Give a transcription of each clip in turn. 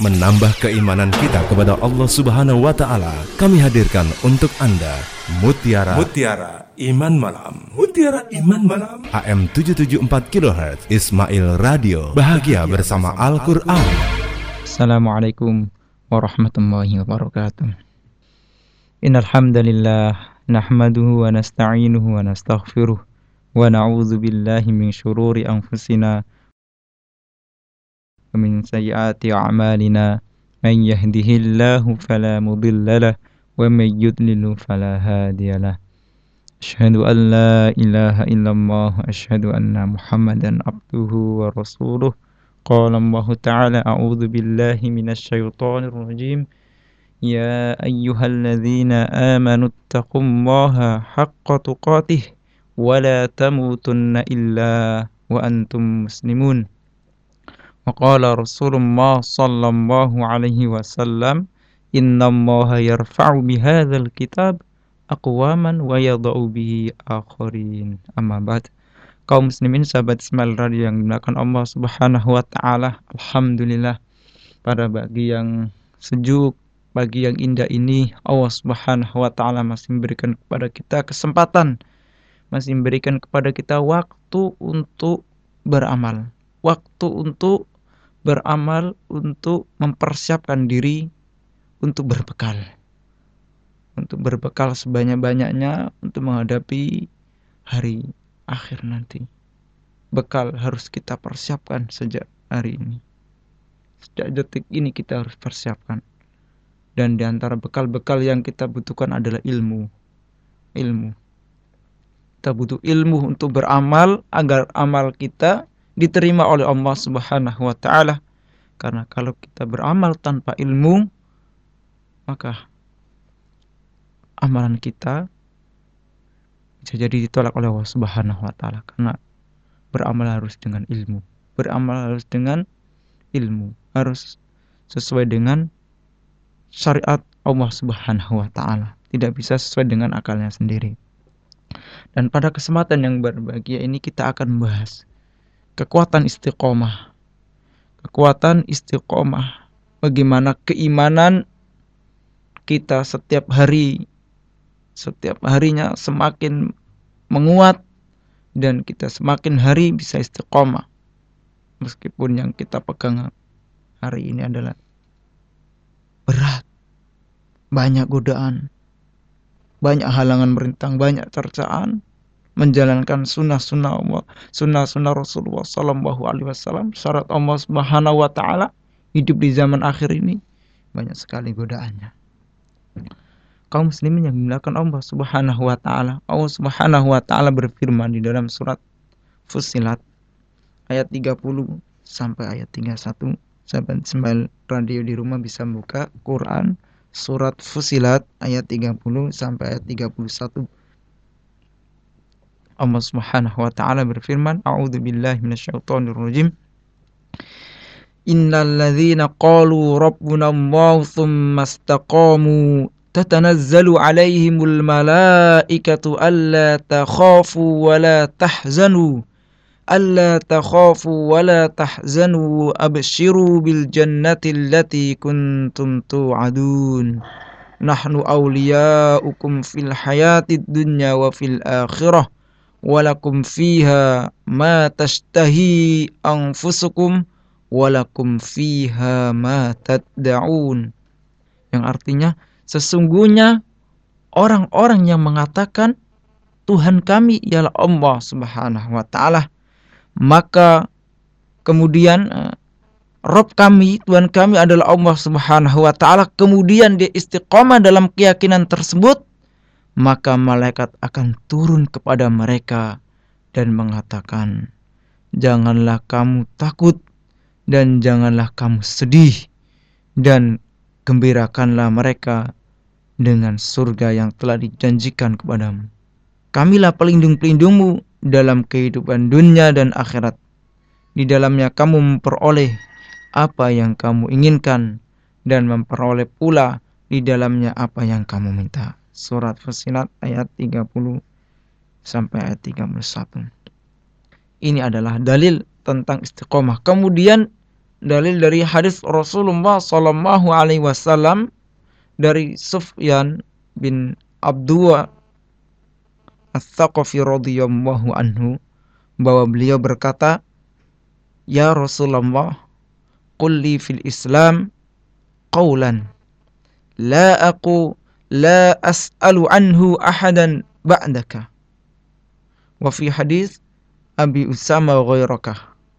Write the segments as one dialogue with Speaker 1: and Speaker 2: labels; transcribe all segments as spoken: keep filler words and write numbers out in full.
Speaker 1: menambah keimanan kita kepada Allah Subhanahu wa taala. Kami hadirkan untuk Anda Mutiara Mutiara Iman Malam. Mutiara Iman Malam. A M tujuh tujuh empat kilohertz Ismail Radio. Bahagia bersama Al-Qur'an.
Speaker 2: Assalamualaikum warahmatullahi wabarakatuh. Innal hamdalillah nahmaduhu wa nasta'inuhu wa nastaghfiruh wa na'udzu billahi min syururi anfusina wa min sayyiati a'malina. Man yahdihillahu fala mudilla lahu wa man yudlil fala hadiya lahu. Asyhadu an la ilaha illallah wa asyhadu anna Muhammadan abduhu wa rasuluh. Qala Allah ta'ala a'udzu billahi minasy syaithanir rajim. Ya ayyuhalladzina amanu taqullaha haqqa tuqatih wa la tamutunna illa wa antum muslimun. Wa qala Rasulullah sallallahu alaihi wasallam, innallaha yarfa'u bihadzal kitab aqwaman wa yadh'u bihi akharin. Amma ba'd. Kaum muslimin, sahabat Ismail Radio yang dimuliakan Allah Subhanahu wa taala, alhamdulillah pada pagi yang sejuk, pagi yang indah ini Allah Subhanahu wa taala masih memberikan kepada kita kesempatan, masih memberikan kepada kita waktu untuk beramal. Waktu untuk beramal, untuk mempersiapkan diri untuk berbekal. Untuk berbekal sebanyak-banyaknya untuk menghadapi hari akhir nanti. Bekal harus kita persiapkan sejak hari ini. Sejak detik ini kita harus persiapkan. Dan di antara bekal-bekal yang kita butuhkan adalah ilmu. Ilmu. Kita butuh ilmu untuk beramal agar amal kita diterima oleh Allah Subhanahu wa taala. Karena kalau kita beramal tanpa ilmu, maka amalan kita bisa jadi ditolak oleh Allah Subhanahu wa taala. Karena beramal harus dengan ilmu. Beramal harus dengan ilmu. Harus sesuai dengan syariat Allah Subhanahu wa taala. Tidak bisa sesuai dengan akalnya sendiri. Dan pada kesempatan yang berbahagia ini kita akan membahas kekuatan istiqomah. Kekuatan istiqomah. Bagaimana keimanan kita setiap hari, setiap harinya semakin menguat dan kita semakin hari bisa istiqomah. Meskipun yang kita pegang hari ini adalah berat, banyak godaan, banyak halangan merintang, banyak cercaan, menjalankan sunnah-sunnah Allah, sunnah-sunnah Rasulullah Sallallahu Alaihi Wasallam, syarat Allah Subhanahu Wa Taala, hidup di zaman akhir ini banyak sekali godaannya. Kaum muslimin yang dimuliakan Allah Subhanahu Wa Taala, Allah Subhanahu Wa Taala berfirman di dalam surat Fussilat ayat tiga puluh sampai ayat tiga puluh satu. Sahabat Ismail Radio di rumah bisa buka Quran surat Fussilat ayat tiga puluh sampai ayat tiga puluh satu. Allah Subhanahu wa taala berfirman, a'udzu billahi minasyaitonir rajim. Innal ladzina qalu rabbuna Allah tsumma istaqamu tatanazzalu 'alaihimul malaikatu alla takhafu wa la tahzanu alla takhafu wa la tahzanu abshiru bil jannati allati kuntum tu'adun nahnu awliya'ukum fil hayatid dunya wa fil akhirah walakum fiha ma tashtahi anfusukum walakum fiha ma tad'un. Yang artinya sesungguhnya orang-orang yang mengatakan Tuhan kami ialah Allah Subhanahu wa taala, maka kemudian Rabb kami, Tuhan kami adalah Allah Subhanahu wa taala, kemudian dia istiqomah dalam keyakinan tersebut, maka malaikat akan turun kepada mereka dan mengatakan, janganlah kamu takut dan janganlah kamu sedih, dan gembirakanlah mereka dengan surga yang telah dijanjikan kepadamu. Kamilah pelindung-pelindungmu dalam kehidupan dunia dan akhirat. Di dalamnya kamu memperoleh apa yang kamu inginkan dan memperoleh pula di dalamnya apa yang kamu minta. Surat Fussilat ayat tiga puluh sampai ayat tiga puluh satu. Ini adalah dalil tentang istiqomah. Kemudian dalil dari hadis Rasulullah sallallahu alaihi wasallam dari Sufyan bin Abdullah Ats-Tsaqafi radhiyallahu anhu, bahwa beliau berkata, "Ya Rasulullah, qul li fil Islam qawlan la aku la as'alu anhu ahadan ba'daka." Wa fi hadis Abi Usama ghairaka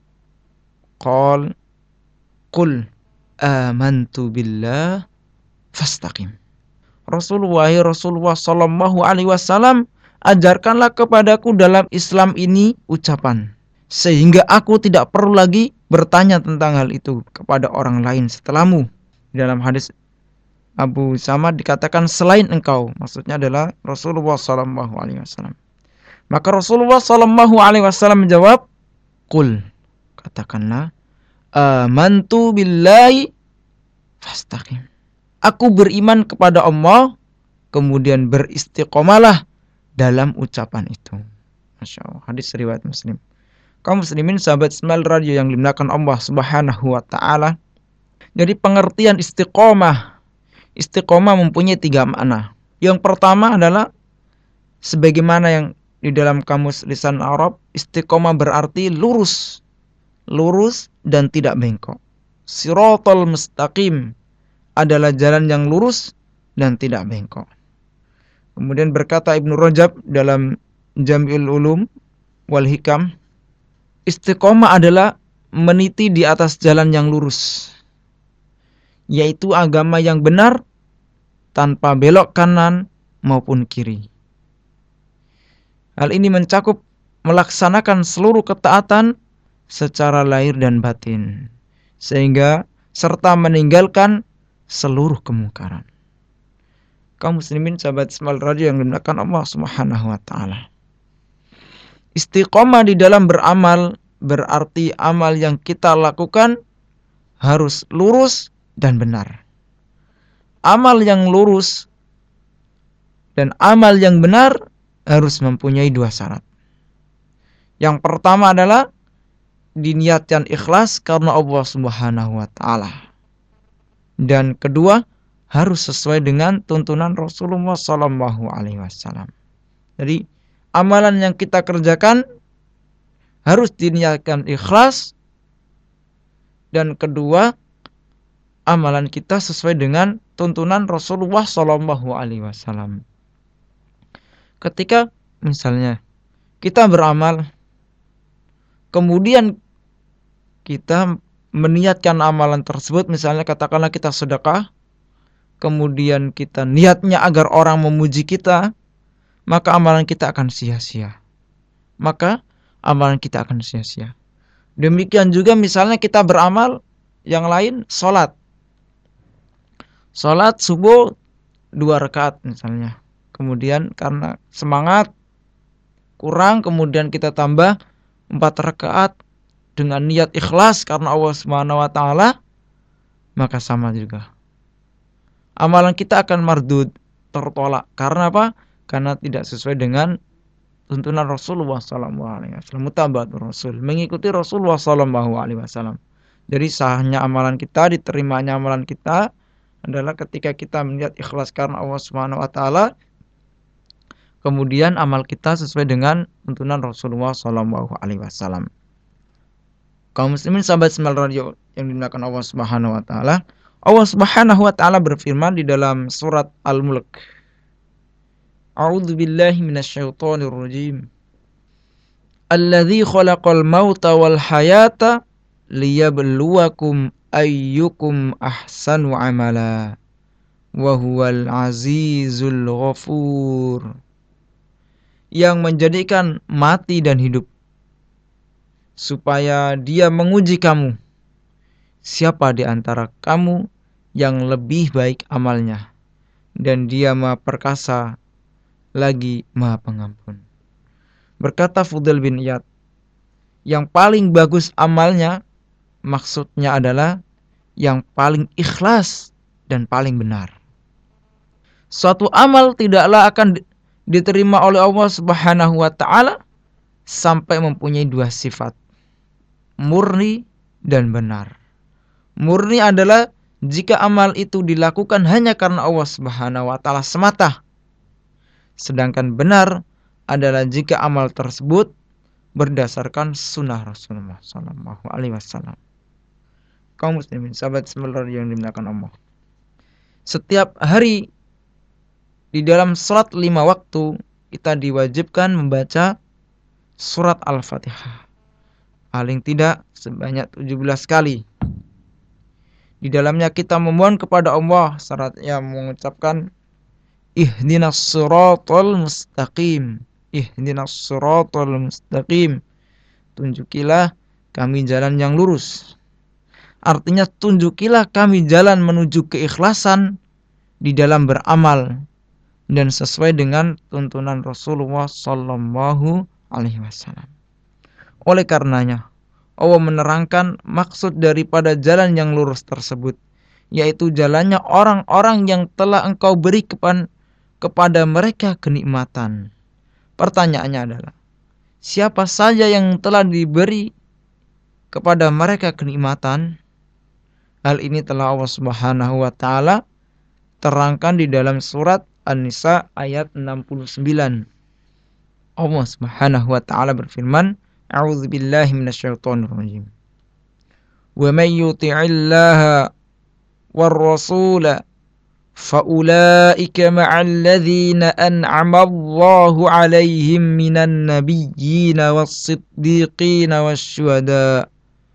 Speaker 2: qal qul amantu billah fastaqim. Rasulullah Rasulullah sallallahu alaihi wasallam, ajarkanlah kepadaku dalam Islam ini ucapan, sehingga aku tidak perlu lagi bertanya tentang hal itu kepada orang lain setelahmu. Dalam hadis Abu Usama dikatakan selain engkau, maksudnya adalah Rasulullah sallallahu alaihi wasallam. Maka Rasulullah sallallahu alaihi wasallam menjawab, "Qul," katakanlah, "amantu billahi fastaqim." Aku beriman kepada Allah, kemudian beristiqomalah dalam ucapan itu. Masya Allah. Hadis riwayat Muslim. Kaum muslimin sahabat Ismail Radio yang dimuliakan Allah Subhanahu wa taala. Jadi pengertian istiqomah, istiqomah mempunyai tiga makna. Yang pertama adalah sebagaimana yang di dalam kamus lisan Arab, istiqomah berarti lurus, lurus dan tidak bengkok. Siratal mustaqim adalah jalan yang lurus dan tidak bengkok. Kemudian berkata Ibnu Rajab dalam Jam'ul Ulum wal Hikam, istiqomah adalah meniti di atas jalan yang lurus, yaitu agama yang benar tanpa belok kanan maupun kiri. Hal ini mencakup melaksanakan seluruh ketaatan secara lahir dan batin, sehingga serta meninggalkan seluruh kemungkaran. Kaum muslimin sahabat Ismail Radio yang dimuliakan Allah Subhanahu wa taala. Istiqomah di dalam beramal berarti amal yang kita lakukan harus lurus dan benar. Amal yang lurus dan amal yang benar harus mempunyai dua syarat. Yang pertama adalah diniatkan ikhlas karena Allah Subhanahu wa taala. Dan kedua, harus sesuai dengan tuntunan Rasulullah sallallahu alaihi wasallam. Jadi, amalan yang kita kerjakan harus diniatkan ikhlas, dan kedua, amalan kita sesuai dengan tuntunan Rasulullah sallallahu alaihi wasallam. Ketika misalnya kita beramal, kemudian kita meniatkan amalan tersebut, misalnya katakanlah kita sedekah, kemudian kita niatnya agar orang memuji kita, maka amalan kita akan sia-sia. Maka amalan kita akan sia-sia. Demikian juga misalnya kita beramal yang lain, sholat. Sholat subuh dua rakaat misalnya. Kemudian karena semangat kurang, kemudian kita tambah empat rakaat dengan niat ikhlas karena Allah Subhanahu wa taala, maka sama juga. Amalan kita akan mardud, tertolak. Karena apa? Karena tidak sesuai dengan tuntunan Rasulullah sallallahu alaihi wasallam. Mutaba'atur Rasul, mengikuti Rasulullah sallallahu alaihi wasallam. Jadi sahnya amalan kita, diterimanya amalan kita adalah ketika kita meniat ikhlas karena Allah Subhanahu wa taala, kemudian amal kita sesuai dengan tuntunan Rasulullah sallallahu alaihi wasallam. Kaum muslimin sahabat Ismail Radio yang dimuliakan Allah Subhanahu wa taala, Allah Subhanahu wa taala berfirman di dalam surat Al-Mulk, A'udzu billahi minasyaitonir rajim. Alladzi khalaqal mauta wal hayata liyabluwakum ayyukum ahsanu amala wa huwal azizul ghafur. Yang menjadikan mati dan hidup supaya Dia menguji kamu, siapa di antara kamu yang lebih baik amalnya, dan Dia Maha Perkasa lagi Maha Pengampun. Berkata Fudail bin Iyad, yang paling bagus amalnya maksudnya adalah yang paling ikhlas dan paling benar. Suatu amal tidaklah akan diterima oleh Allah Subhanahu wa taala sampai mempunyai dua sifat, murni dan benar. Murni adalah jika amal itu dilakukan hanya karena Allah Subhanahu wa taala semata. Sedangkan benar adalah jika amal tersebut berdasarkan sunnah Rasulullah sallallahu alaihi wasallam. Kaum muslimin, sahabat semua yang dimuliakan Allah. Setiap hari di dalam salat lima waktu kita diwajibkan membaca surat Al-Fatihah. Paling tidak sebanyak tujuh belas kali. Di dalamnya kita memohon kepada Allah syaratnya mengucapkan ihdinas siratal mustaqim. Ihdinas siratal mustaqim. Tunjukilah kami jalan yang lurus. Artinya tunjukilah kami jalan menuju keikhlasan di dalam beramal dan sesuai dengan tuntunan Rasulullah sallallahu alaihi wasallam. Oleh karenanya Allah menerangkan maksud daripada jalan yang lurus tersebut, yaitu jalannya orang-orang yang telah engkau beri kepan, kepada mereka kenikmatan. Pertanyaannya adalah, siapa saja yang telah diberi kepada mereka kenikmatan? Hal ini telah Allah Subhanahu wa taala terangkan di dalam surat An-Nisa ayat enam puluh sembilan. Allah Subhanahu wa taala berfirman, A'udzu billahi minasyaitonir rajim. Wa may yuti'illaha war rasula fa ulaika ma'al ladzina an'ama Allahu 'alaihim minan nabiyyin was-siddiqin wasyuhada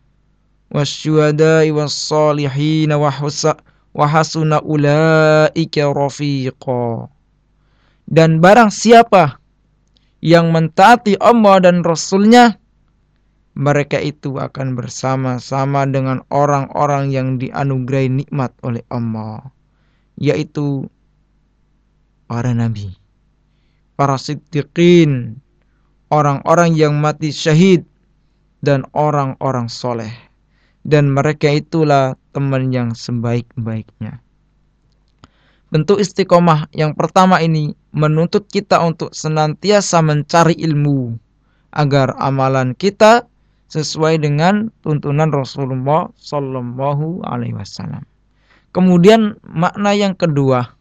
Speaker 2: wasyuhada'i was-salihin wa hasuna ulaika rafiqa. Dan barang siapa yang mentaati Allah dan Rasulnya, mereka itu akan bersama-sama dengan orang-orang yang dianugerahi nikmat oleh Allah, yaitu para nabi, para siddiqin, orang-orang yang mati syahid, dan orang-orang soleh. Dan mereka itulah teman yang sebaik-baiknya. Bentuk istiqomah yang pertama ini menuntut kita untuk senantiasa mencari ilmu agar amalan kita sesuai dengan tuntunan Rasulullah sallallahu alaihi wasallam. Kemudian makna yang kedua,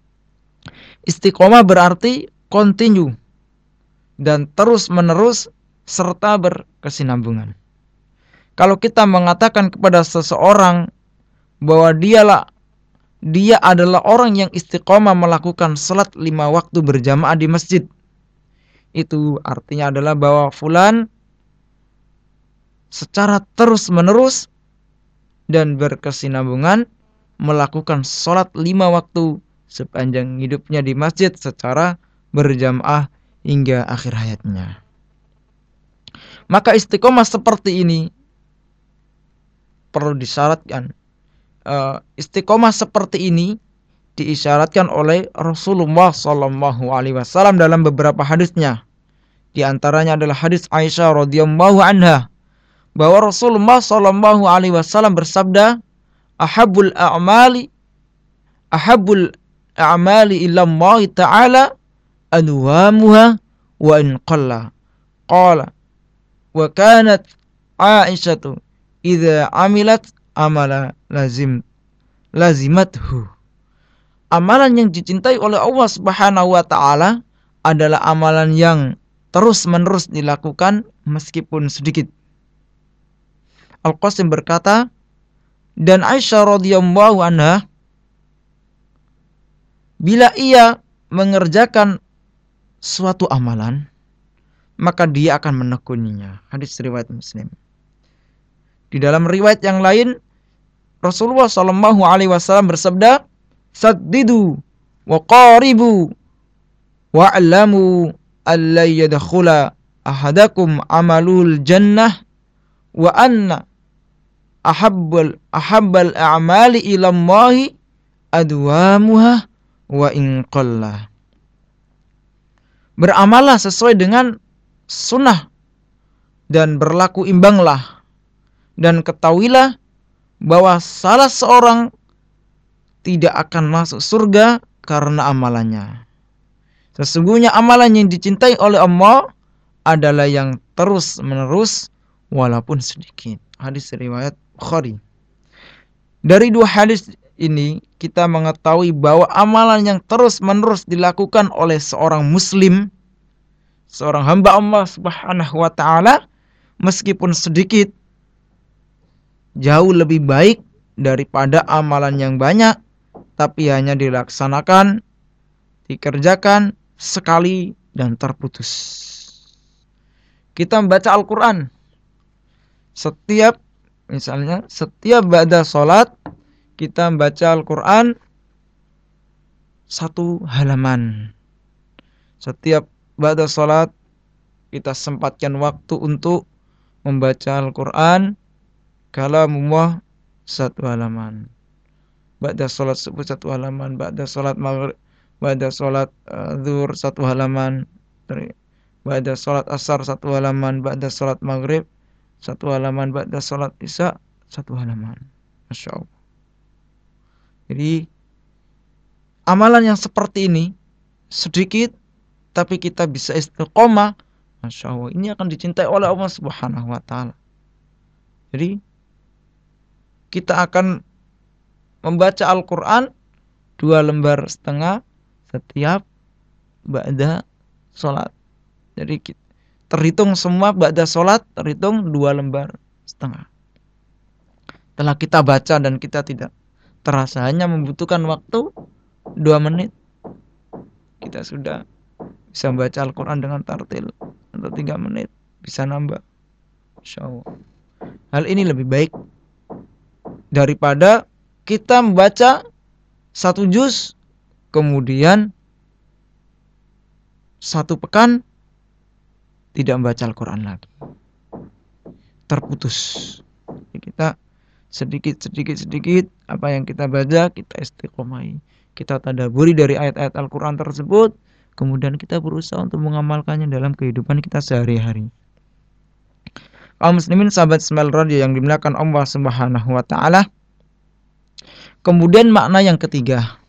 Speaker 2: istiqomah berarti continue dan terus-menerus serta berkesinambungan. Kalau kita mengatakan kepada seseorang bahwa dialah dia adalah orang yang istiqomah melakukan salat lima waktu berjamaah di masjid, itu artinya adalah bahwa fulan secara terus-menerus dan berkesinambungan melakukan salat lima waktu sepanjang hidupnya di masjid secara berjamaah hingga akhir hayatnya. Maka istiqomah seperti ini perlu disyaratkan. Uh, istiqomah seperti ini diisyaratkan oleh Rasulullah sallallahu alaihi wasallam dalam beberapa hadisnya. Di antaranya adalah hadis Aisyah radhiyallahu anha bahwa Rasulullah sallallahu alaihi wasallam bersabda, "Ahabbul a'mali ahabbul a'mali ila Allah ta'ala adwamuha wa in qalla." Qala wa kanat Aisyatu idza amilat amala lazim lazimathu. Amalan yang dicintai oleh Allah Subhanahu wa taala adalah amalan yang terus-menerus dilakukan meskipun sedikit. Al-Qasim berkata, dan Aisyah radhiyallahu anha bila ia mengerjakan suatu amalan maka dia akan menekuninya. Hadis riwayat Muslim. Di dalam riwayat yang lain Rasulullah sallallahu alaihi wasallam bersabda, "Saddidu wa qaribu wa'lamu alla yadkhula ahadakum amalul jannah wa anna ahabbal ahabbal a'mali ila Allahi adwamuha wa in qalla." Beramallah sesuai dengan sunnah dan berlaku imbanglah, dan ketahuilah bahwa salah seorang tidak akan masuk surga karena amalannya. Sesungguhnya amalan yang dicintai oleh Allah adalah yang terus menerus walaupun sedikit. Hadis riwayat Bukhari. Dari dua hadis ini kita mengetahui bahwa amalan yang terus-menerus dilakukan oleh seorang muslim, seorang hamba Allah Subhanahu wa taala, meskipun sedikit, jauh lebih baik daripada amalan yang banyak tapi hanya dilaksanakan, dikerjakan sekali dan terputus. Kita membaca Al-Quran, setiap misalnya setiap ba'da sholat kita membaca Al-Quran satu halaman. Setiap ba'da sholat kita sempatkan waktu untuk membaca Al-Quran kalamullah satu halaman. Ba'da sholat subuh satu halaman, ba'da sholat maghrib, ba'da sholat uh, zuhur satu halaman, ba'da sholat asar satu halaman, ba'da sholat maghrib satu halaman, ba'da sholat isya satu halaman. Masya Allah. Jadi amalan yang seperti ini sedikit tapi kita bisa istiqomah, Masya Allah, ini akan dicintai oleh Allah Subhanahu wa taala. Jadi kita akan membaca Al-Quran dua lembar setengah setiap ba'da sholat. Jadi terhitung semua ba'da sholat, terhitung dua lembar setengah. Setelah kita baca dan kita tidak terasa, hanya membutuhkan waktu dua menit, kita sudah bisa membaca Al-Quran dengan tartil. Atau tiga menit bisa nambah, Insya Allah. Hal ini lebih baik daripada kita membaca satu juz kemudian satu pekan tidak membaca Al-Quran lagi, terputus. Jadi kita sedikit sedikit sedikit apa yang kita baca kita istiqomahi, kita tadabburi dari ayat-ayat Al-Quran tersebut, kemudian kita berusaha untuk mengamalkannya dalam kehidupan kita sehari-hari. Kaum muslimin sahabat Ismail Radio yang dimuliakan Allah Subhanahu wa taala. Kemudian makna yang ketiga,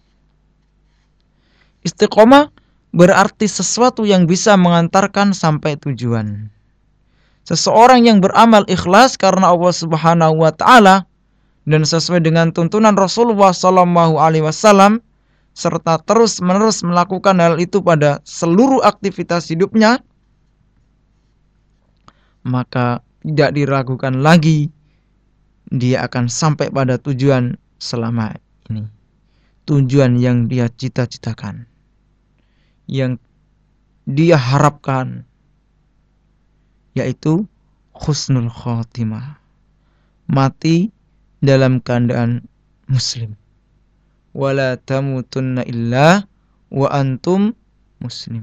Speaker 2: istiqomah berarti sesuatu yang bisa mengantarkan sampai tujuan. Seseorang yang beramal ikhlas karena Allah Subhanahu wa taala dan sesuai dengan tuntunan Rasulullah sallallahu alaihi wasallam serta terus-menerus melakukan hal itu pada seluruh aktivitas hidupnya, maka tidak diragukan lagi dia akan sampai pada tujuan selama ini, tujuan yang dia cita-citakan, yang dia harapkan, yaitu husnul khotimah, mati dalam keadaan muslim. Wala tamutunna illa wa antum muslim.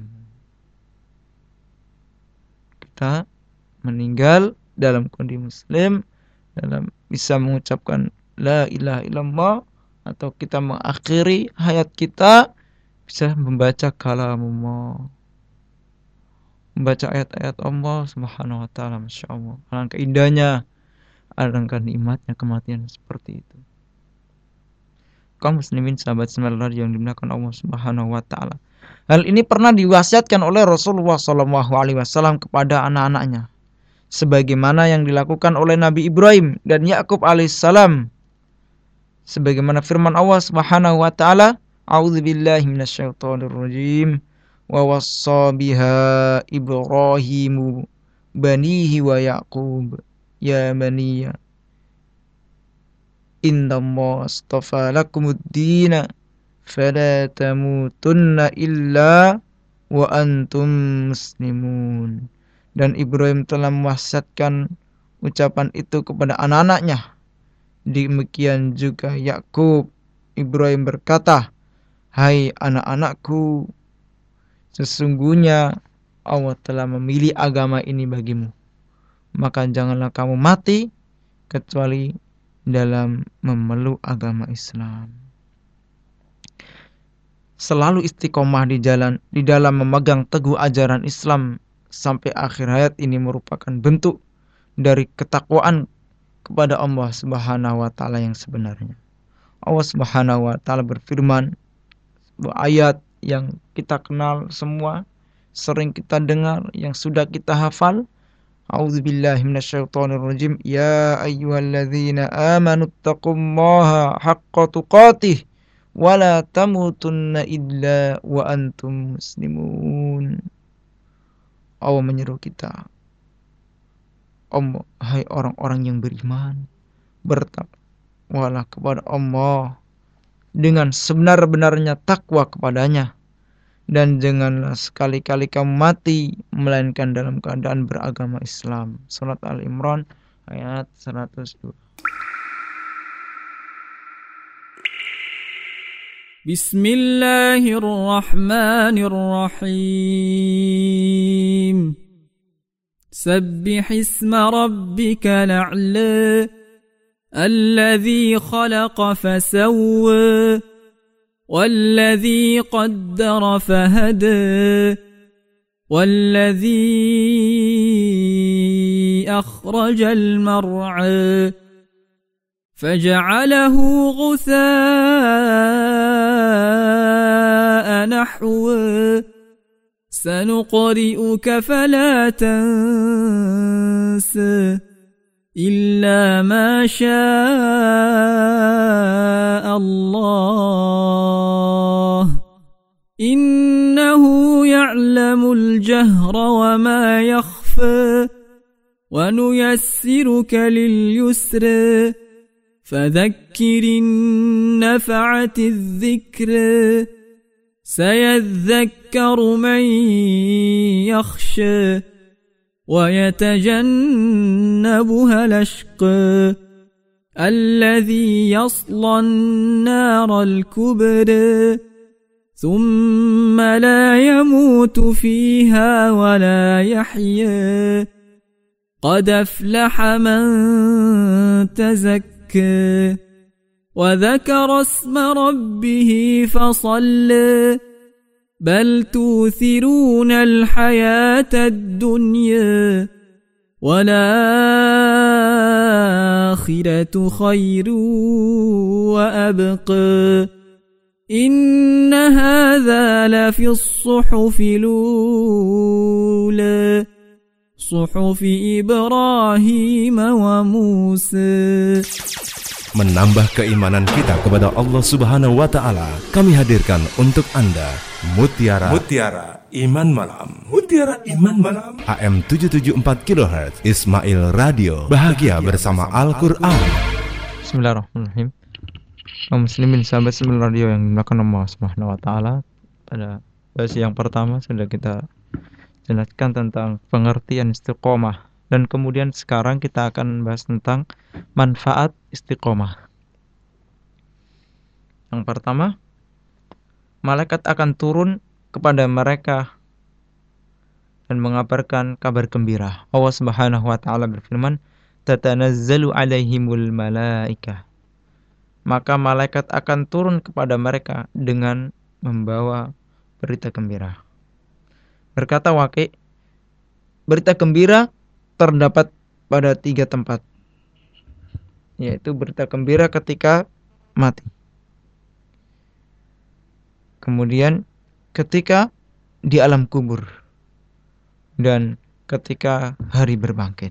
Speaker 2: Kita meninggal dalam kondisi muslim, dalam bisa mengucapkan la ilaha illallah, atau kita mengakhiri hayat kita bisa membaca kalamullah, membaca ayat-ayat Allah Subhanahu wa taala. Masya Allah, alangkah indahnya, alangkah nikmatnya kematian seperti itu. Kaum muslimin sahabat semalar yang dimuliakan Allah Subhanahu wa taala, hal ini pernah diwasiatkan oleh Rasulullah sallallahu alaihi wasallam kepada anak-anaknya, sebagaimana yang dilakukan oleh Nabi Ibrahim dan Yakub alaihissalam, sebagaimana firman Allah Subhanahu wa taala, a'udzubillahi minasyaitonir rajim, wa wassa biha Ibrahimu banihi wa Yaqub ya baniya innallaha astafa lakumuddina fala tamutunna illa wa antum muslimun. Dan Ibrahim telah mewasiatkan ucapan itu kepada anak-anaknya. Demikian juga Yakub. Ibrahim berkata, hai anak-anakku, sesungguhnya Allah telah memilih agama ini bagimu, maka janganlah kamu mati kecuali dalam memeluk agama Islam. Selalu istiqomah di jalan di dalam memegang teguh ajaran Islam sampai akhir hayat ini merupakan bentuk dari ketakwaan kepada Allah Subhanahu wa taala yang sebenarnya. Allah Subhanahu wa taala berfirman, sebuah ayat yang kita kenal semua, sering kita dengar, yang sudah kita hafal, A'udzu billahi minasyaitonir rajim. Ya ayyuhalladzina amanu taqullaha haqqa tuqatih wa la tamutunna illa wa antum muslimun. Allah menyeru kita, Om, hai orang-orang yang beriman, bertakwalah kepada Allah dengan sebenar-benarnya takwa kepadanya, dan janganlah sekali-kali kamu mati melainkan dalam keadaan beragama Islam. Surat Al-Imran ayat seratus dua.
Speaker 3: Bismillahirrahmanirrahim. Sabbih isma rabbikal a'la alladzi khalaqa fasawwa والذي قدر فهدى والذي أخرج المرعى فجعله غثاء نحوا سنقرئك فلا تنسى إلا ما شاء الله إنه يعلم الجهر وما يخفى ونيسرك لليسر فذكر النفعة الذكر سيذكر من يخشى ويتجنبها الأشقى الذي يصلى النار الكبرى ثم لا يموت فيها ولا يحيى قد أفلح من تزكى وذكر اسم ربه فصلى بل توثرون الحياة الدنيا والآخرة خير وأبقى إن هذا لفي الصحف الأولى صحف إبراهيم وموسى.
Speaker 1: Menambah keimanan kita kepada Allah Subhanahu wa Ta'ala, kami hadirkan untuk Anda Mutiara Mutiara Iman Malam. Mutiara Iman Malam A M tujuh tujuh empat kilohertz Ismail Radio. Bahagia bersama Al-Quran.
Speaker 2: Bismillahirrahmanirrahim. Kaum muslimin sahabat Ismail Radio yang dimuliakan Allah Subhanahu wa Ta'ala, pada versi yang pertama sudah kita jelaskan tentang pengertian istiqomah, dan kemudian sekarang kita akan bahas tentang manfaat istiqomah. Yang pertama, malaikat akan turun kepada mereka dan mengabarkan kabar gembira. Allah Subhanahu wa Ta'ala berfirman, tatanazzalu alaihimul malaikah. Maka malaikat akan turun kepada mereka dengan membawa berita gembira. Berkata Waqi', berita gembira terdapat pada tiga tempat, yaitu berita gembira ketika mati, kemudian ketika di alam kubur, dan ketika hari berbangkit.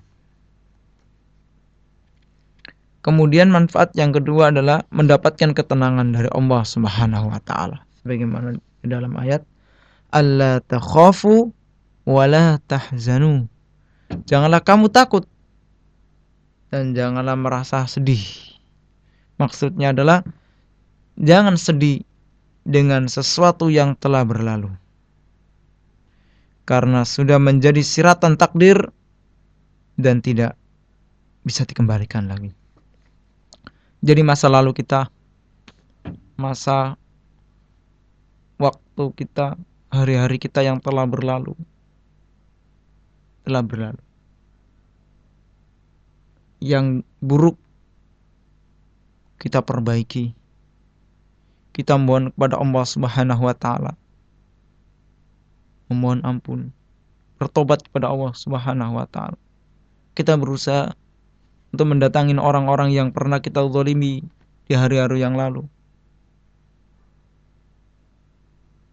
Speaker 2: Kemudian manfaat yang kedua adalah mendapatkan ketenangan dari Allah Subhanahu wa Ta'ala, sebagaimana di dalam ayat alla takhafu wa la tahzanu. Janganlah kamu takut dan janganlah merasa sedih. Maksudnya adalah jangan sedih dengan sesuatu yang telah berlalu, karena sudah menjadi siratan takdir dan tidak bisa dikembalikan lagi. Jadi masa lalu kita, masa waktu kita, hari-hari kita yang telah berlalu, telah berlalu. Yang buruk kita perbaiki. Kita mohon kepada Allah Subhanahu wa Ta'ala, memohon ampun, bertobat kepada Allah Subhanahu wa Ta'ala. Kita berusaha untuk mendatangin orang-orang yang pernah kita zalimi di hari-hari yang lalu.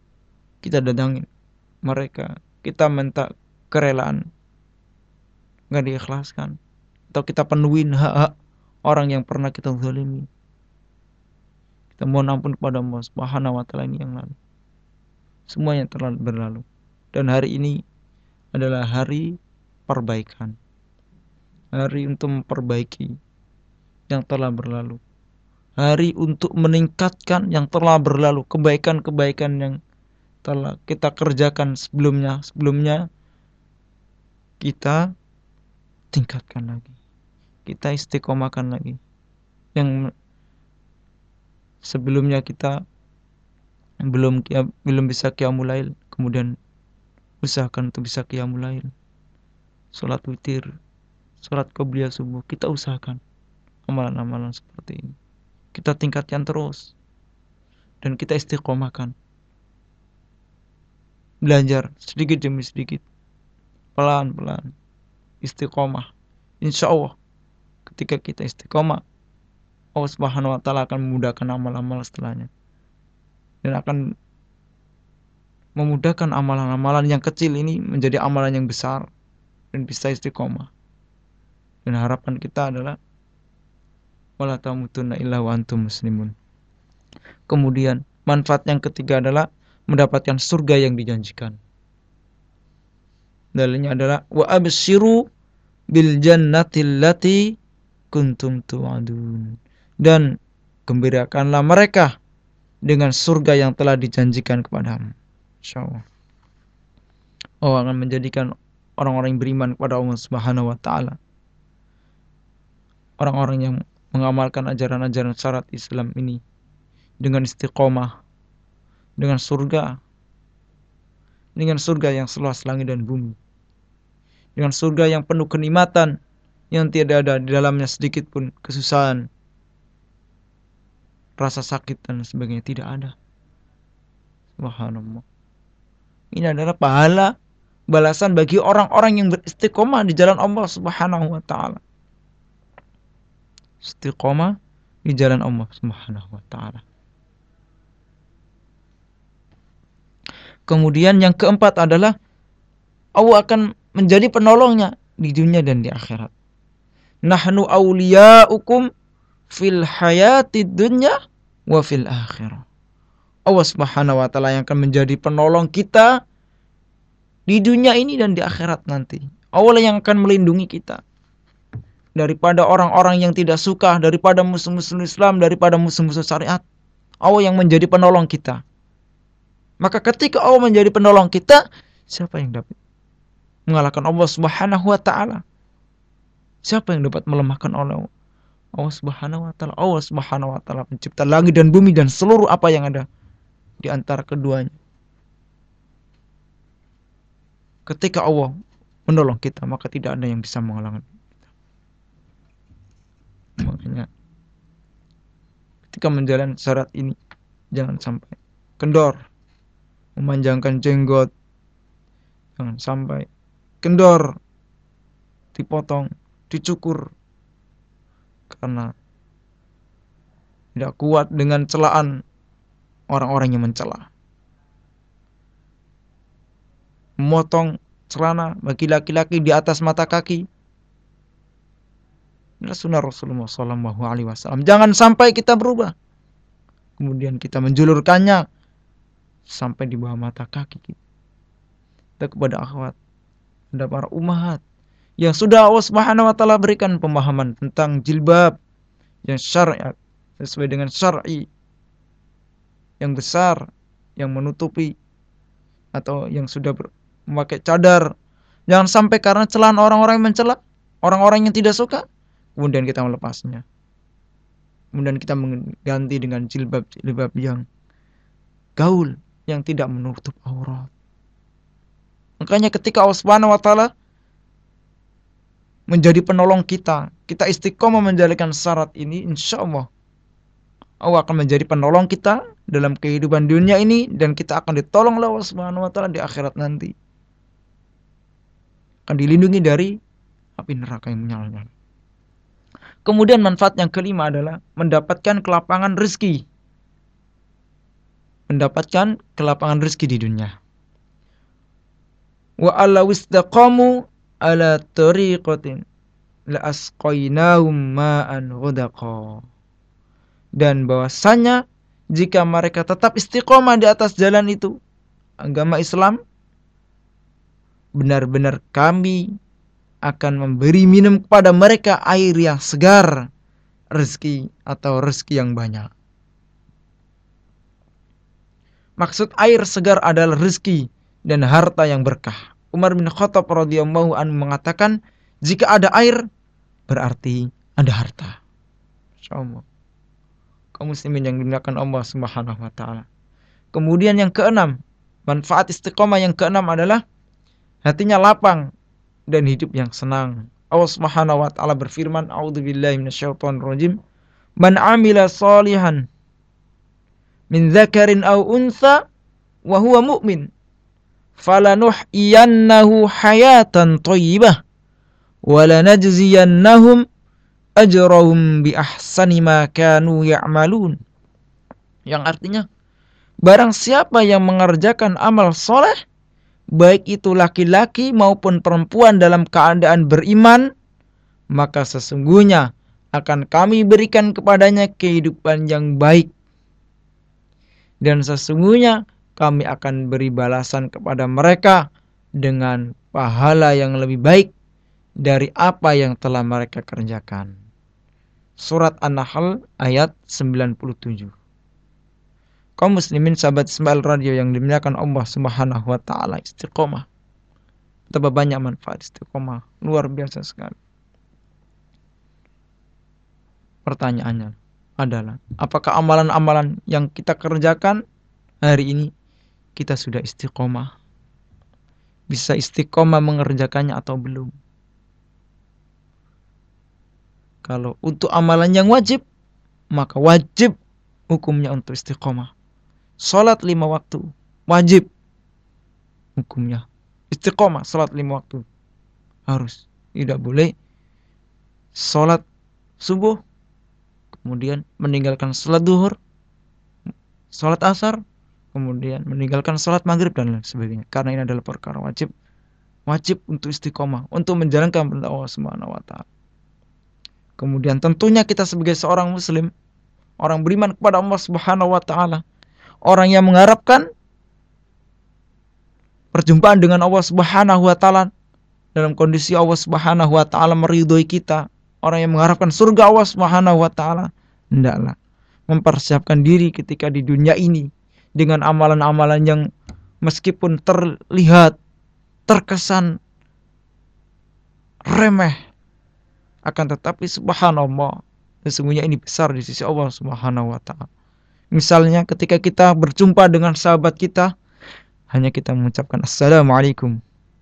Speaker 2: Kita datangin mereka, kita minta kerelaan nggak diikhlaskan, atau kita penuhin hak-hak orang yang pernah kita zalimi, kita mohon ampun kepada Allah Subhanahu wa taala ini yang lalu. Semuanya telah berlalu. Dan hari ini adalah hari perbaikan. Hari untuk memperbaiki yang telah berlalu. Hari untuk meningkatkan yang telah berlalu, kebaikan-kebaikan yang telah kita kerjakan sebelumnya, sebelumnya kita tingkatkan lagi, kita istiqomahkan lagi. Yang sebelumnya kita belum belum bisa qiyamul lail, kemudian usahakan untuk bisa qiyamul lail, salat witir, salat qobliyah subuh, kita usahakan amalan-amalan seperti ini. Kita tingkatkan terus dan kita istiqomahkan. Belajar sedikit demi sedikit, pelan-pelan, istiqomah. Insya Allah ketika kita istiqomah, Allah Subhanahu wa taala akan memudahkan amal-amal setelahnya, dan akan memudahkan amalan-amalan yang kecil ini menjadi amalan yang besar dan bisa istiqomah. Dan harapan kita adalah wala tamutunna illa wa antum muslimun. Kemudian manfaat yang ketiga adalah mendapatkan surga yang dijanjikan. Dalilnya adalah wa absyiru bil jannati allati kuntum tu'adun. Dan gembirakanlah mereka dengan surga yang telah dijanjikan kepadamu. Insyaallah Allah akan menjadikan orang-orang yang beriman kepada Allah Subhanahu wa taala, orang-orang yang mengamalkan ajaran-ajaran syariat Islam ini dengan istiqomah, dengan surga, dengan surga yang seluas langit dan bumi, dengan surga yang penuh kenikmatan, yang tidak ada di dalamnya sedikit pun kesusahan, rasa sakit dan sebagainya, tidak ada. Subhanallah. Ini adalah pahala balasan bagi orang-orang yang beristiqomah di jalan Allah Subhanahu wa taala. Istiqomah di jalan Allah Subhanahu wa taala. Kemudian yang keempat adalah Allah akan menjadi penolongnya di dunia dan di akhirat. Nahnu awliya'ukum fil hayatid dunya wa fil akhirah. Allah Subhanahu wa taala yang akan menjadi penolong kita di dunia ini dan di akhirat nanti. Allah yang akan melindungi kita daripada orang-orang yang tidak suka, daripada musuh-musuh Islam, daripada musuh-musuh syariat. Allah yang menjadi penolong kita. Maka ketika Allah menjadi penolong kita, siapa yang dapat mengalahkan Allah Subhanahu wa taala? Siapa yang dapat melemahkan Allah? Allah Subhanahu wa taala. Allah Subhanahu wa taala pencipta langit dan bumi dan seluruh apa yang ada di antara keduanya. Ketika Allah menolong kita, maka tidak ada yang bisa mengalahkan. Makanya ketika menjalani syarat ini, jangan sampai kendor, memanjangkan jenggot, jangan sampai kendor, dipotong, dicukur, karena tidak kuat dengan celaan orang-orang yang mencela. Memotong celana bagi laki-laki di atas mata kaki, adalah sunnah Rasulullah Sallallahu Alaihi Wasallam. Jangan sampai kita berubah, kemudian kita menjulurkannya sampai di bawah mata kaki kita. Kita kepada akhwat, kepada para ummahat yang sudah Allah Subhanahu wa taala berikan pemahaman tentang jilbab yang syariat sesuai dengan syar'i, yang besar, yang menutupi, atau yang sudah ber, memakai cadar. Jangan sampai karena celaan orang-orang yang mencela, orang-orang yang tidak suka, kemudian kita melepasnya. Kemudian kita mengganti dengan jilbab-jilbab yang gaul, yang tidak menutup aurat. Makanya ketika Allah Subhanahu wa taala menjadi penolong kita, kita istiqomah menjalankan syarat ini, insya Allah Allah akan menjadi penolong kita dalam kehidupan dunia ini, dan kita akan ditolong oleh Allah Subhanahu wa taala di akhirat nanti. Akan dilindungi dari api neraka yang menyala-nyala. Kemudian manfaat yang kelima adalah mendapatkan kelapangan rezeki. Mendapatkan kelapangan rezeki di dunia. Wa alla wistaqamu ala tariqatin la asqainahum ma'an ghadaqa. Dan bahwasanya jika mereka tetap istiqomah di atas jalan itu, agama Islam, benar-benar kami akan memberi minum kepada mereka air yang segar, rezeki atau rezeki yang banyak. Maksud air segar adalah rezeki dan harta yang berkah. Umar bin Khattab radhiyallahu anhu mengatakan, jika ada air berarti ada harta. Insyaallah. Kaum muslimin yang dimuliakan Allah Subhanahu wa taala. Kemudian yang keenam, manfaat istiqomah yang keenam adalah hatinya lapang dan hidup yang senang. Allah Subhanahu wa taala berfirman, a'udzubillahi minasyaitonir rajim, man 'amila shalihan min dzakarin aw untha wa huwa mu'min falanuhyiyannahu hayatan thayyibah wa lanajziyannahum ajrahum bi ahsani ma kanu ya'malun. Yang artinya, barang siapa yang mengerjakan amal soleh, baik itu laki-laki maupun perempuan dalam keadaan beriman, maka sesungguhnya akan kami berikan kepadanya kehidupan yang baik. Dan sesungguhnya kami akan beri balasan kepada mereka dengan pahala yang lebih baik dari apa yang telah mereka kerjakan. Surat An-Nahl ayat sembilan puluh tujuh. Kaum muslimin sahabat Ismail Radio yang dimuliakan Allah Subhanahu wa taala, istiqomah. Betapa banyak manfaat istiqomah, luar biasa sekali. Pertanyaannya adalah, apakah amalan-amalan yang kita kerjakan hari ini kita sudah istiqomah? Bisa istiqomah mengerjakannya atau belum? Kalau untuk amalan yang wajib, maka wajib hukumnya untuk istiqomah. Salat lima waktu wajib hukumnya istiqomah. Salat lima waktu harus, tidak boleh salat subuh kemudian meninggalkan salat duhur, salat asar, kemudian meninggalkan salat maghrib dan lain sebagainya. Karena ini adalah perkara wajib, wajib untuk istiqomah, untuk menjalankan perintah Allah Subhanahu wa taala. Kemudian tentunya kita sebagai seorang muslim, orang beriman kepada Allah Subhanahu wa taala, orang yang mengharapkan perjumpaan dengan Allah Subhanahu wa taala dalam kondisi Allah Subhanahu wa taala meridhoi kita, orang yang mengharapkan surga Allah Subhanahu wa taala, hendaklah mempersiapkan diri ketika di dunia ini dengan amalan-amalan yang meskipun terlihat, terkesan remeh, akan tetapi subhanallah, sesungguhnya ini besar di sisi Allah Subhanahu wa taala. Misalnya ketika kita berjumpa dengan sahabat kita, hanya kita mengucapkan assalamualaikum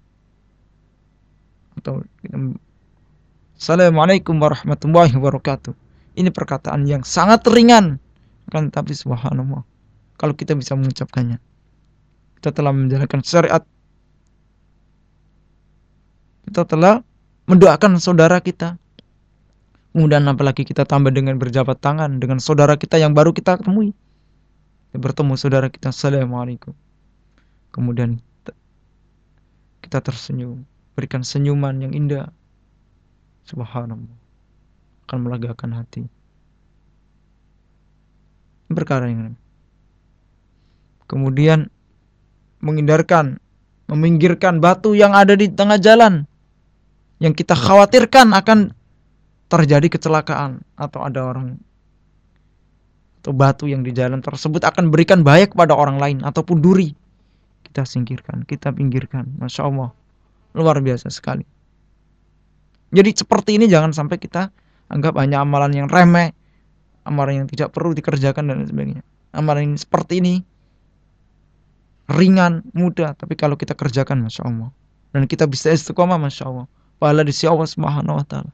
Speaker 2: atau assalamualaikum warahmatullahi wabarakatuh. Ini perkataan yang sangat ringan, kan, tapi subhanallah, kalau kita bisa mengucapkannya, kita telah menjalankan syariat, kita telah mendoakan saudara kita. Kemudian apalagi kita tambah dengan berjabat tangan dengan saudara kita yang baru kita temui. Bertemu saudara kita, assalamualaikum. Kemudian kita tersenyum, berikan senyuman yang indah. Subhanallah, akan melegakan hati. Perkara yang kemudian menghindarkan, meminggirkan batu yang ada di tengah jalan yang kita khawatirkan akan terjadi kecelakaan, atau ada orang atau batu yang di jalan tersebut akan berikan bahaya kepada orang lain, ataupun duri, kita singkirkan, kita pinggirkan. Masya Allah, luar biasa sekali. Jadi seperti ini jangan sampai kita anggap hanya amalan yang remeh, amalan yang tidak perlu dikerjakan dan lain sebagainya. Amalan ini seperti ini ringan, mudah, tapi kalau kita kerjakan, Masya Allah, dan kita bisa istiqomah, Masya Allah, pahala di sisi Allah Subhanahu wa taala.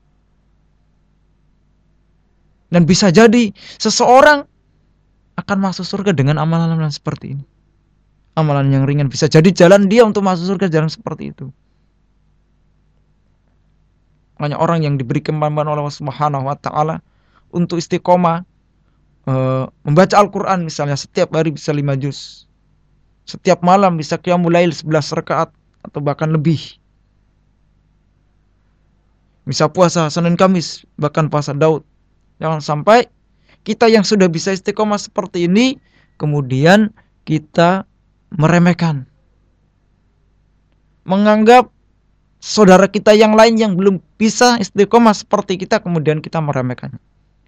Speaker 2: Dan bisa jadi seseorang akan masuk surga dengan amalan-amalan seperti ini. Amalan yang ringan bisa jadi jalan dia untuk masuk surga, jalan seperti itu. Hanya orang yang diberi kemampuan oleh Allah Subhanahu wa taala untuk istiqomah, e, membaca Al-Quran misalnya setiap hari bisa lima juz, setiap malam bisa qiyamul lail sebelas rakaat atau bahkan lebih. bisa puasa Senin Kamis, bahkan puasa Daud. Jangan sampai kita yang sudah bisa istiqomah seperti ini kemudian kita meremehkan, menganggap saudara kita yang lain yang belum bisa istiqomah seperti kita kemudian kita meremehkan.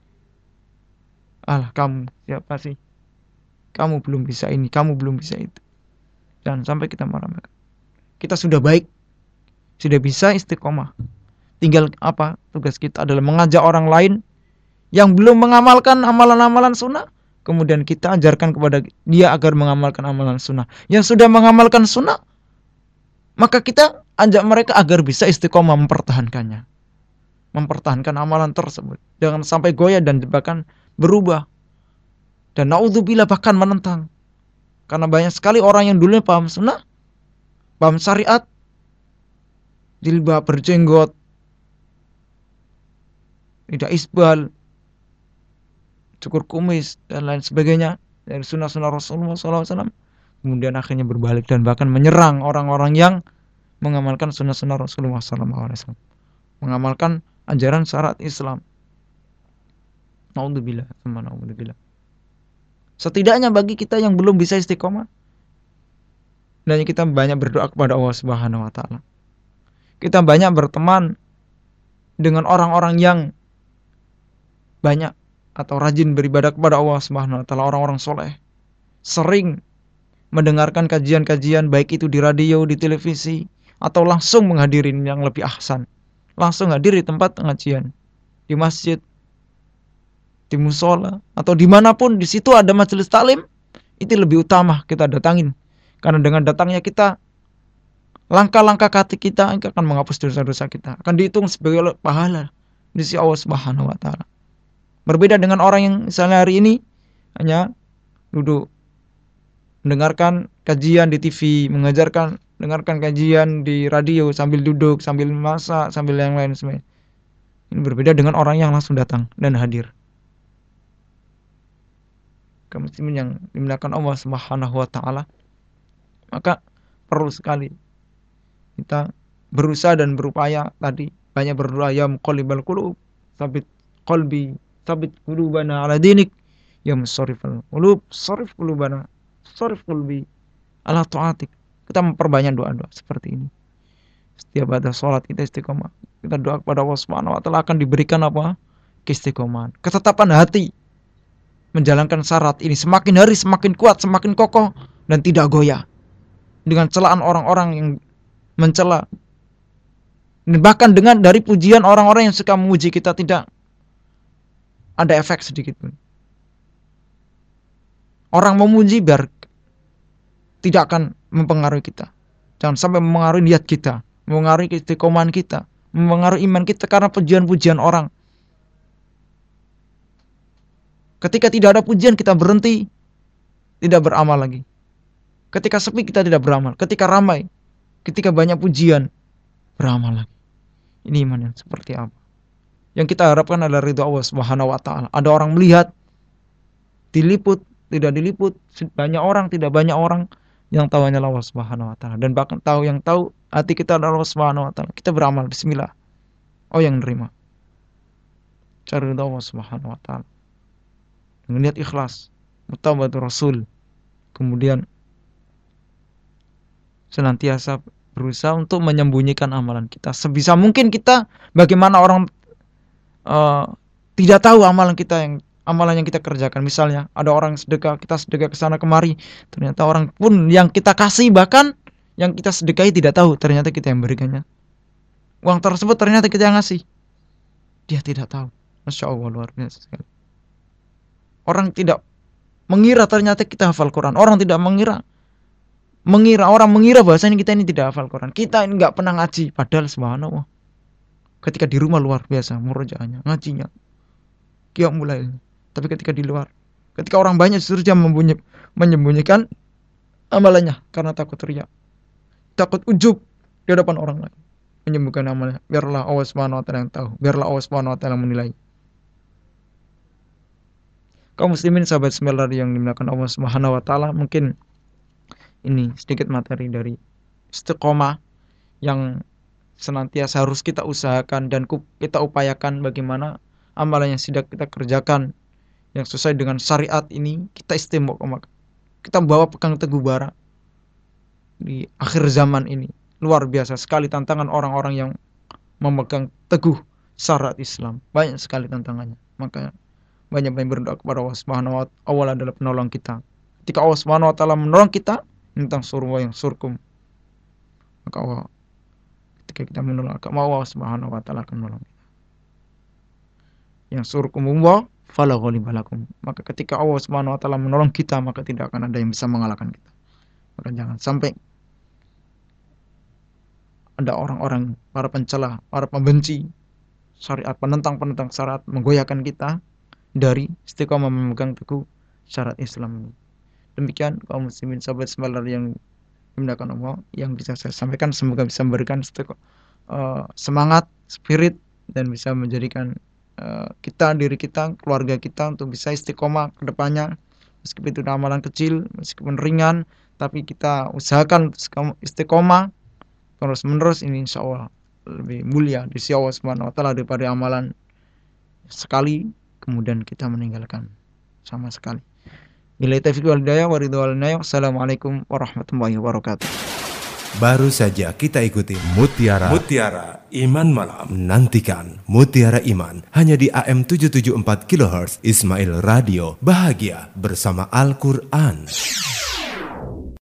Speaker 2: Alah, kamu siapa sih? Kamu belum bisa ini, kamu belum bisa itu. Jangan sampai kita meremehkan. Kita sudah baik, sudah bisa istiqomah. Tinggal apa? Tugas kita adalah mengajak orang lain yang belum mengamalkan amalan-amalan sunnah, kemudian kita ajarkan kepada dia agar mengamalkan amalan sunnah. Yang sudah mengamalkan sunnah, maka kita ajak mereka agar bisa istiqomah mempertahankannya, mempertahankan amalan tersebut, jangan sampai goyah dan bahkan berubah. Dan naudzubillah bahkan menentang. Karena banyak sekali orang yang dulunya paham sunnah, paham syariat, jilbab, berjenggot, tidak isbal, cukur kumis dan lain sebagainya dari sunnah-sunnah Rasulullah shallallahu alaihi wasallam, kemudian akhirnya berbalik dan bahkan menyerang orang-orang yang mengamalkan sunnah-sunnah Rasulullah shallallahu alaihi wasallam, mengamalkan ajaran syariat Islam. Naudzubillah, naudzubillah. Setidaknya bagi kita yang belum bisa istiqomah, dan kita banyak berdoa kepada Allah Subhanahu wa taala. Kita banyak berteman dengan orang-orang yang banyak atau rajin beribadah kepada Allah Subhanahu wa taala, orang-orang soleh. Sering mendengarkan kajian-kajian baik itu di radio, di televisi, atau langsung menghadiri yang lebih ahsan. Langsung hadir di tempat pengajian, di masjid, di musola, atau dimanapun di situ ada majelis taklim, itu lebih utama kita datangin. Karena dengan datangnya kita, langkah-langkah kaki kita akan menghapus dosa-dosa kita, akan dihitung sebagai pahala di sisi Allah Subhanahu wa taala. Berbeda dengan orang yang misalnya hari ini hanya duduk mendengarkan kajian di T V, mengajarkan dengarkan kajian di radio sambil duduk, sambil masak, sambil yang lain sebagainya. Ini berbeda dengan orang yang langsung datang dan hadir. Kaum muslimin yang dimuliakan Allah Subhanahu wa taala, maka perlu sekali kita berusaha dan berupaya tadi banyak berdoa, ya muqallibal qulub, tsabit qalbi, tsabit qulubana ala dinik, ya musarrifal qulub, sarif qulubana, sarif qalbi ala taatik. Kita memperbanyak doa-doa seperti ini. Setiap ada sholat kita istiqomah, kita doa kepada Allah Subhanahu wa taala akan diberikan apa? Keistiqomahan, ketetapan hati menjalankan syarat ini semakin hari semakin kuat, semakin kokoh dan tidak goyah dengan celaan orang-orang yang mencela, dan bahkan dengan dari pujian orang-orang yang suka memuji kita tidak ada efek sedikit pun. Orang memuji biar tidak akan mempengaruhi kita, jangan sampai mempengaruhi niat kita, mempengaruhi istiqomahan kita, mempengaruhi iman kita karena pujian-pujian orang. Ketika tidak ada pujian kita berhenti, tidak beramal lagi. Ketika sepi kita tidak beramal. Ketika ramai, ketika banyak pujian, beramal lagi. Ini iman yang seperti apa? Yang kita harapkan adalah ridha Allah Subhanahu wa taala. Ada orang melihat, diliput, tidak diliput, banyak orang, tidak banyak orang, yang tahu hanyalah Allah Subhanahu wa taala. Dan bahkan tahu yang tahu hati kita adalah Allah Subhanahu wa taala. Kita beramal, bismillah. Oh, yang nerima. Cari ridha Allah Subhanahu wa taala. Dengan niat ikhlas, mutaba'atur Rasul. Kemudian senantiasa berusaha untuk menyembunyikan amalan kita. Sebisa mungkin kita, bagaimana orang uh, tidak tahu amalan kita yang amalan yang kita kerjakan. Misalnya ada orang sedekah, kita sedekah ke sana kemari, ternyata orang pun yang kita kasih, bahkan yang kita sedekahi tidak tahu, ternyata kita yang berikannya. Uang tersebut ternyata kita yang ngasih, dia tidak tahu. Masya Allah, luar biasa sekali. Orang tidak mengira ternyata kita hafal Quran. Orang tidak mengira. Mengira, orang mengira bahasanya kita ini tidak hafal Quran. Kita ini nggak pernah ngaji. Padahal subhanallah, ketika di rumah luar biasa murojaahnya, ngajinya, qiyam mulai. Tapi ketika di luar, ketika orang banyak justru dia menyembunyikan amalannya karena takut riya, takut ujub di hadapan orang lain, menyembunyikan amalnya. Biarlah Allah Subhanahu wa taala yang tahu. Biarlah Allah Subhanahu wa taala menilai. Kaum muslimin sahabat sembilan yang dimuliakan Allah Subhanahu wa taala, mungkin ini sedikit materi dari istiqomah yang senantiasa harus kita usahakan dan kita upayakan bagaimana amalan yang sudah kita kerjakan yang sesuai dengan syariat ini kita istiqomah, kita bawa pegang teguh bara di akhir zaman ini. Luar biasa sekali tantangan orang-orang yang memegang teguh syariat Islam, banyak sekali tantangannya. Maka banyak yang berdoa kepada Allah Subhanahu wa taala, Allah adalah penolong kita. Ketika Allah Subhanahu wa taala menolong kita tentang surwa yang surkum, maka Allah, ketika kita menolong Allah Subhanahu wa taala akan menolong kita. Yang surkum wa fala ghaliba lakum. Maka ketika Allah Subhanahu wa taala menolong kita, maka tidak akan ada yang bisa mengalahkan kita. Maka jangan sampai ada orang-orang, para pencela, para pembenci syariat, penentang-penentang syariat menggoyahkan kita dari istiqomah memegang teguh syariat Islam. Demikian kaum muslimin sahabat sembalar yang dimuliakan Allah, yang bisa saya sampaikan, semoga bisa memberikan uh, semangat, spirit, dan bisa menjadikan uh, kita, diri kita, keluarga kita untuk bisa istiqomah ke depannya. Meskipun itu amalan kecil, meskipun ringan, tapi kita usahakan istiqomah terus menerus, ini insya Allah lebih mulia di sisi Allah Subhanahu wa taala daripada amalan sekali kemudian kita meninggalkan sama sekali. Billahi taufiq wal hidayah wa ridwan wal Assalamualaikum warahmatullahi wabarakatuh.
Speaker 1: Baru saja kita ikuti Mutiara Mutiara Iman Malam. Nantikan Mutiara Iman hanya di A M tujuh tujuh empat kilohertz Ismail Radio. Bahagia bersama Al-Quran.